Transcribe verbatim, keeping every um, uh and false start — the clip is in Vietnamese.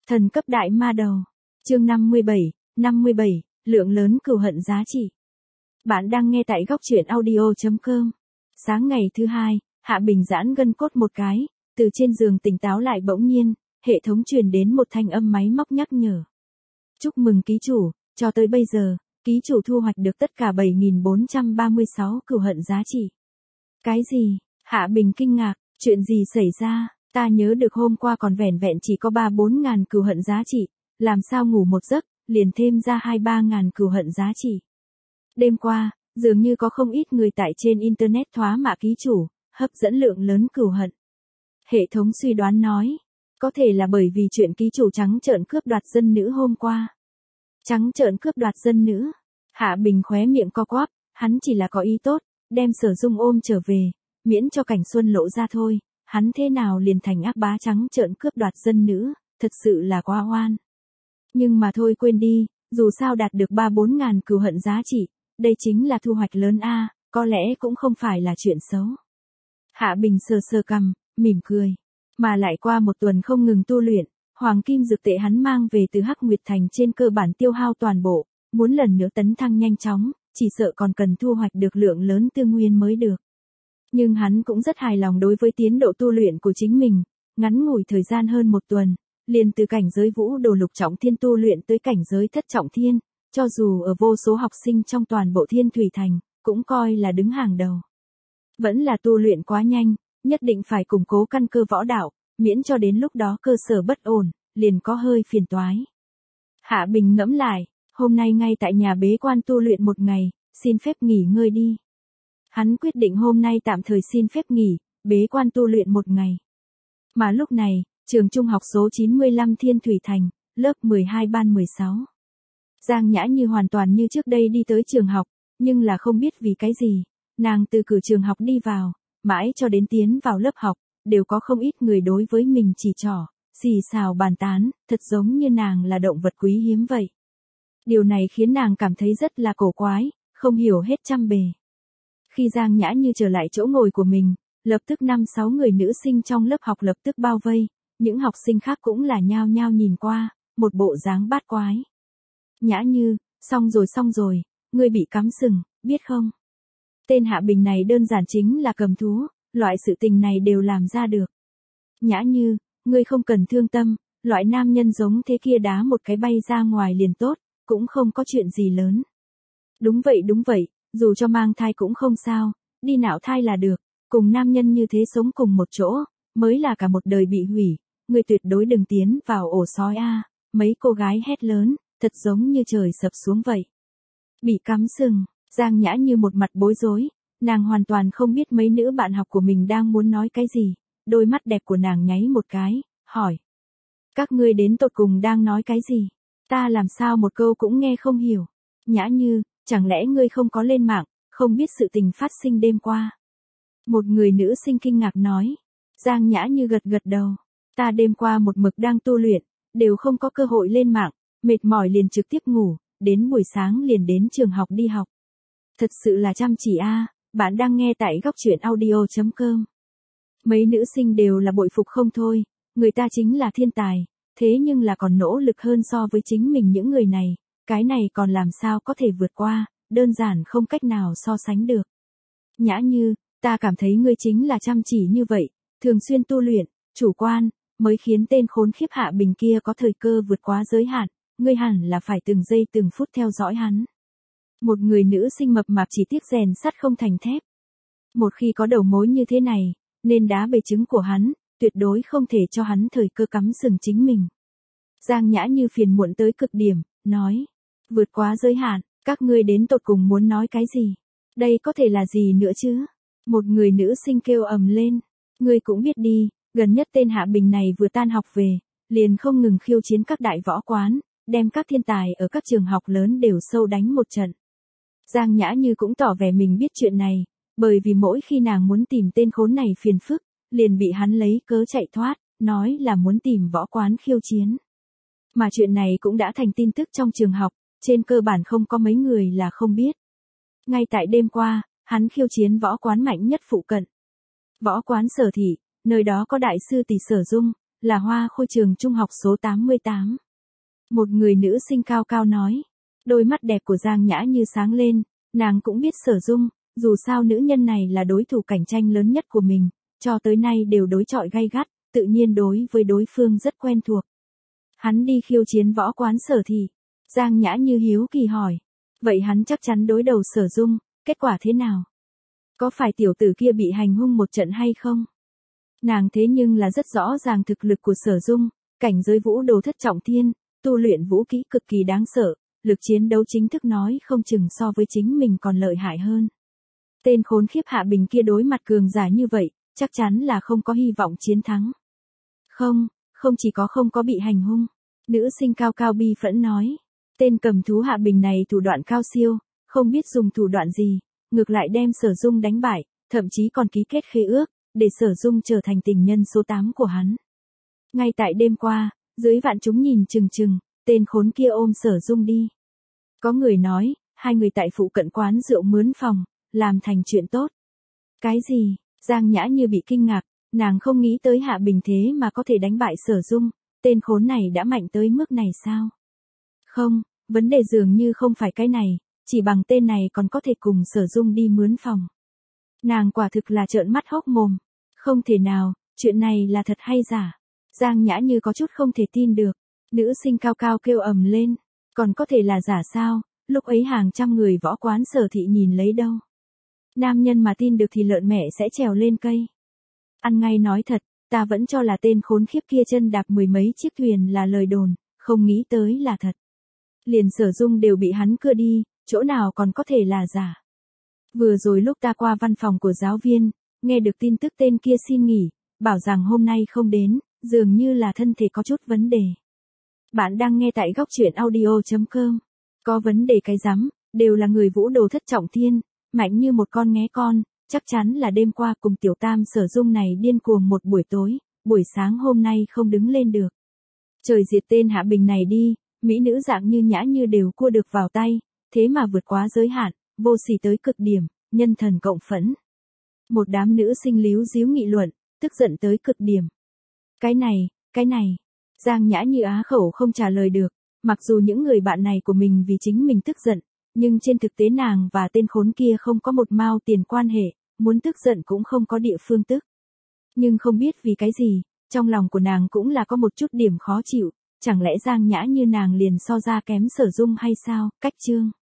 Thần cấp đại ma đầu. Chương năm mươi bảy, năm mươi bảy, lượng lớn cừu hận giá trị. Bạn đang nghe tại góc truyện audio chấm com. Sáng ngày thứ hai, Hạ Bình giãn gân cốt một cái, từ trên giường tỉnh táo lại bỗng nhiên, hệ thống truyền đến một thanh âm máy móc nhắc nhở. Chúc mừng ký chủ, cho tới bây giờ, ký chủ thu hoạch được tất cả bảy nghìn bốn trăm ba mươi sáu cừu hận giá trị. Cái gì? Hạ Bình kinh ngạc, chuyện gì xảy ra? Ta nhớ được hôm qua còn vẻn vẹn chỉ có ba bốn ngàn cừu hận giá trị, làm sao ngủ một giấc, liền thêm ra hai ba ngàn cừu hận giá trị. Đêm qua, dường như có không ít người tại trên Internet thoá mạ ký chủ, hấp dẫn lượng lớn cừu hận. Hệ thống suy đoán nói, có thể là bởi vì chuyện ký chủ trắng trợn cướp đoạt dân nữ hôm qua. Trắng trợn cướp đoạt dân nữ. Hạ Bình khóe miệng co quắp, hắn chỉ là có ý tốt, đem Sở Dung ôm trở về, miễn cho cảnh xuân lộ ra thôi, hắn thế nào liền thành ác bá trắng trợn cướp đoạt dân nữ, thật sự là quá oan. Nhưng mà thôi quên đi, dù sao đạt được ba bốn ngàn cừu hận giá trị, đây chính là thu hoạch lớn a, có lẽ cũng không phải là chuyện xấu. Hạ Bình sờ sờ cằm, mỉm cười, mà lại qua một tuần không ngừng tu luyện, hoàng kim dược tệ hắn mang về từ Hắc Nguyệt Thành trên cơ bản tiêu hao toàn bộ, muốn lần nữa tấn thăng nhanh chóng, chỉ sợ còn cần thu hoạch được lượng lớn tư nguyên mới được. Nhưng hắn cũng rất hài lòng đối với tiến độ tu luyện của chính mình, ngắn ngủi thời gian hơn một tuần, liền từ cảnh giới vũ đồ lục trọng thiên tu luyện tới cảnh giới thất trọng thiên, cho dù ở vô số học sinh trong toàn bộ Thiên Thủy Thành, cũng coi là đứng hàng đầu. Vẫn là tu luyện quá nhanh, nhất định phải củng cố căn cơ võ đạo, miễn cho đến lúc đó cơ sở bất ổn, liền có hơi phiền toái. Hạ Bình ngẫm lại, hôm nay ngay tại nhà bế quan tu luyện một ngày, xin phép nghỉ ngơi đi. Hắn quyết định hôm nay tạm thời xin phép nghỉ, bế quan tu luyện một ngày. Mà lúc này, trường trung học số chín mươi lăm Thiên Thủy Thành, lớp mười hai ban mười sáu. Giang Nhã Như hoàn toàn như trước đây đi tới trường học, nhưng là không biết vì cái gì, nàng từ cửa trường học đi vào, mãi cho đến tiến vào lớp học, đều có không ít người đối với mình chỉ trỏ, xì xào bàn tán, thật giống như nàng là động vật quý hiếm vậy. Điều này khiến nàng cảm thấy rất là cổ quái, không hiểu hết trăm bề. Khi Giang Nhã Như trở lại chỗ ngồi của mình, lập tức năm sáu người nữ sinh trong lớp học lập tức bao vây, những học sinh khác cũng là nhao nhao nhìn qua, một bộ dáng bát quái. Nhã Như, xong rồi xong rồi, ngươi bị cắm sừng, biết không? Tên Hạ Bình này đơn giản chính là cầm thú, loại sự tình này đều làm ra được. Nhã Như, ngươi không cần thương tâm, loại nam nhân giống thế kia đá một cái bay ra ngoài liền tốt, cũng không có chuyện gì lớn. Đúng vậy đúng vậy, dù cho mang thai cũng không sao, đi nạo thai là được, cùng nam nhân như thế sống cùng một chỗ, mới là cả một đời bị hủy, ngươi tuyệt đối đừng tiến vào ổ sói a. Mấy cô gái hét lớn, thật giống như trời sập xuống vậy. Bị cắm sừng, Giang Nhã Như một mặt bối rối, nàng hoàn toàn không biết mấy nữ bạn học của mình đang muốn nói cái gì, đôi mắt đẹp của nàng nháy một cái, hỏi. Các ngươi đến tột cùng đang nói cái gì? Ta làm sao một câu cũng nghe không hiểu. Nhã Như, chẳng lẽ ngươi không có lên mạng, không biết sự tình phát sinh đêm qua? Một người nữ sinh kinh ngạc nói. Giang Nhã Như gật gật đầu. Ta đêm qua một mực đang tu luyện, đều không có cơ hội lên mạng, mệt mỏi liền trực tiếp ngủ, đến buổi sáng liền đến trường học đi học. Thật sự là chăm chỉ a, bạn đang nghe tại góc truyện audio chấm com. Mấy nữ sinh đều là bội phục không thôi, người ta chính là thiên tài, thế nhưng là còn nỗ lực hơn so với chính mình những người này, cái này còn làm sao có thể vượt qua, đơn giản không cách nào so sánh được. Nhã Như, ta cảm thấy ngươi chính là chăm chỉ như vậy, thường xuyên tu luyện, chủ quan, mới khiến tên khốn khiếp Hạ Bình kia có thời cơ vượt quá giới hạn, ngươi hẳn là phải từng giây từng phút theo dõi hắn. Một người nữ sinh mập mạp chỉ tiếc rèn sắt không thành thép. Một khi có đầu mối như thế này, nên đá bầy trứng của hắn, tuyệt đối không thể cho hắn thời cơ cắm sừng chính mình. Giang Nhã Như phiền muộn tới cực điểm, nói, vượt quá giới hạn, các ngươi đến tột cùng muốn nói cái gì? Đây có thể là gì nữa chứ? Một người nữ sinh kêu ầm lên, ngươi cũng biết đi, gần nhất tên Hạ Bình này vừa tan học về, liền không ngừng khiêu chiến các đại võ quán, đem các thiên tài ở các trường học lớn đều sâu đánh một trận. Giang Nhã Như cũng tỏ vẻ mình biết chuyện này, bởi vì mỗi khi nàng muốn tìm tên khốn này phiền phức, liền bị hắn lấy cớ chạy thoát, nói là muốn tìm võ quán khiêu chiến. Mà chuyện này cũng đã thành tin tức trong trường học, trên cơ bản không có mấy người là không biết. Ngay tại đêm qua, hắn khiêu chiến võ quán mạnh nhất phụ cận. Võ quán Sở Thị, nơi đó có đại sư tỷ Sở Dung, là Hoa Khôi trường trung học số tám mươi tám. Một người nữ sinh cao cao nói. Đôi mắt đẹp của Giang Nhã Như sáng lên, nàng cũng biết Sở Dung, dù sao nữ nhân này là đối thủ cạnh tranh lớn nhất của mình, cho tới nay đều đối chọi gay gắt, tự nhiên đối với đối phương rất quen thuộc. Hắn đi khiêu chiến võ quán Sở Thị. Giang Nhã Như hiếu kỳ hỏi. Vậy hắn chắc chắn đối đầu Sở Dung, kết quả thế nào? Có phải tiểu tử kia bị hành hung một trận hay không? Nàng thế nhưng là rất rõ ràng thực lực của Sở Dung, cảnh giới vũ đồ thất trọng thiên, tu luyện vũ kỹ cực kỳ đáng sợ, lực chiến đấu chính thức nói không chừng so với chính mình còn lợi hại hơn. Tên khốn khiếp Hạ Bình kia đối mặt cường giả như vậy, chắc chắn là không có hy vọng chiến thắng. Không, không chỉ có không có bị hành hung. Nữ sinh cao cao bi phẫn nói. Tên cầm thú Hạ Bình này thủ đoạn cao siêu, không biết dùng thủ đoạn gì, ngược lại đem Sở Dung đánh bại, thậm chí còn ký kết khế ước, để Sở Dung trở thành tình nhân số tám của hắn. Ngay tại đêm qua, dưới vạn chúng nhìn chừng chừng, tên khốn kia ôm Sở Dung đi. Có người nói, hai người tại phụ cận quán rượu mướn phòng, làm thành chuyện tốt. Cái gì? Giang Nhã Như bị kinh ngạc, nàng không nghĩ tới Hạ Bình thế mà có thể đánh bại Sở Dung, tên khốn này đã mạnh tới mức này sao? Không, vấn đề dường như không phải cái này, chỉ bằng tên này còn có thể cùng Sở Dung đi mướn phòng. Nàng quả thực là trợn mắt hốc mồm. Không thể nào, chuyện này là thật hay giả? Giang Nhã Như có chút không thể tin được. Nữ sinh cao cao kêu ầm lên. Còn có thể là giả sao? Lúc ấy hàng trăm người võ quán Sở Thị nhìn lấy đâu. Nam nhân mà tin được thì lợn mẹ sẽ trèo lên cây. Ăn ngay nói thật, ta vẫn cho là tên khốn khiếp kia chân đạp mười mấy chiếc thuyền là lời đồn, không nghĩ tới là thật. Liền Sở Dung đều bị hắn cưa đi, chỗ nào còn có thể là giả. Vừa rồi lúc ta qua văn phòng của giáo viên, nghe được tin tức tên kia xin nghỉ, bảo rằng hôm nay không đến, dường như là thân thể có chút vấn đề. Bạn đang nghe tại góc truyện audio chấm com. Có vấn đề cái rắm, đều là người vũ đồ thất trọng thiên, mạnh như một con nghé con, chắc chắn là đêm qua cùng tiểu tam Sở Dung này điên cuồng một buổi tối, buổi sáng hôm nay không đứng lên được. Trời diệt tên Hạ Bình này đi, mỹ nữ dạng như Nhã Như đều cua được vào tay, thế mà vượt quá giới hạn, vô sỉ tới cực điểm, nhân thần cộng phẫn. Một đám nữ sinh líu díu nghị luận, tức giận tới cực điểm. Cái này, cái này, Giang Nhã Như á khẩu không trả lời được, mặc dù những người bạn này của mình vì chính mình tức giận, nhưng trên thực tế nàng và tên khốn kia không có một mao tiền quan hệ, muốn tức giận cũng không có địa phương tức. Nhưng không biết vì cái gì, trong lòng của nàng cũng là có một chút điểm khó chịu, chẳng lẽ Giang Nhã Như nàng liền so ra kém Sở Dung hay sao? Cách chương